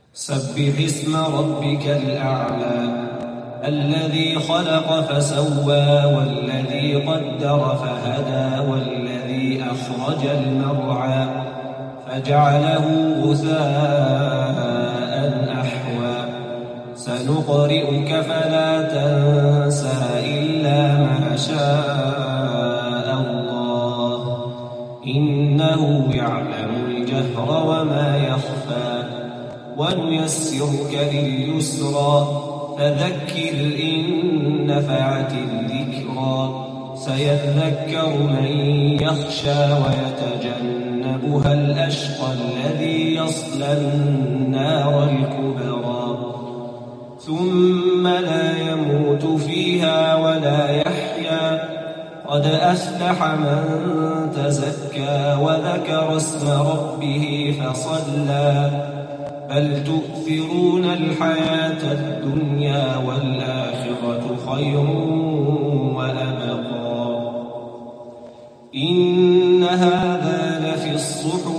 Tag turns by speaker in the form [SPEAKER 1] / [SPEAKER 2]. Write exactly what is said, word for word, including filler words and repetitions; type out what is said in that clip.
[SPEAKER 1] سبح اسم ربك الأعلى الذي خلق فسوى والذي قدر فهدى والذي أخرج المرعى فجعله غثاء أحوى سنقرئك فلا تنسى إلا ما شاء الله إنه يعلم الجهر وما يخفى ونيسرك لليسرى فذكر إن نفعت الذكرى سيذكر من يخشى ويتجنبها الأشقى الذي يصلى النار الكبرى ثم لا يموت فيها ولا يحيا قد أفلح من تزكى وذكر اسم ربه فصلى بل تؤثرون الحياة الدنيا والآخرة خير وأبقى إن هذا لفي الصحف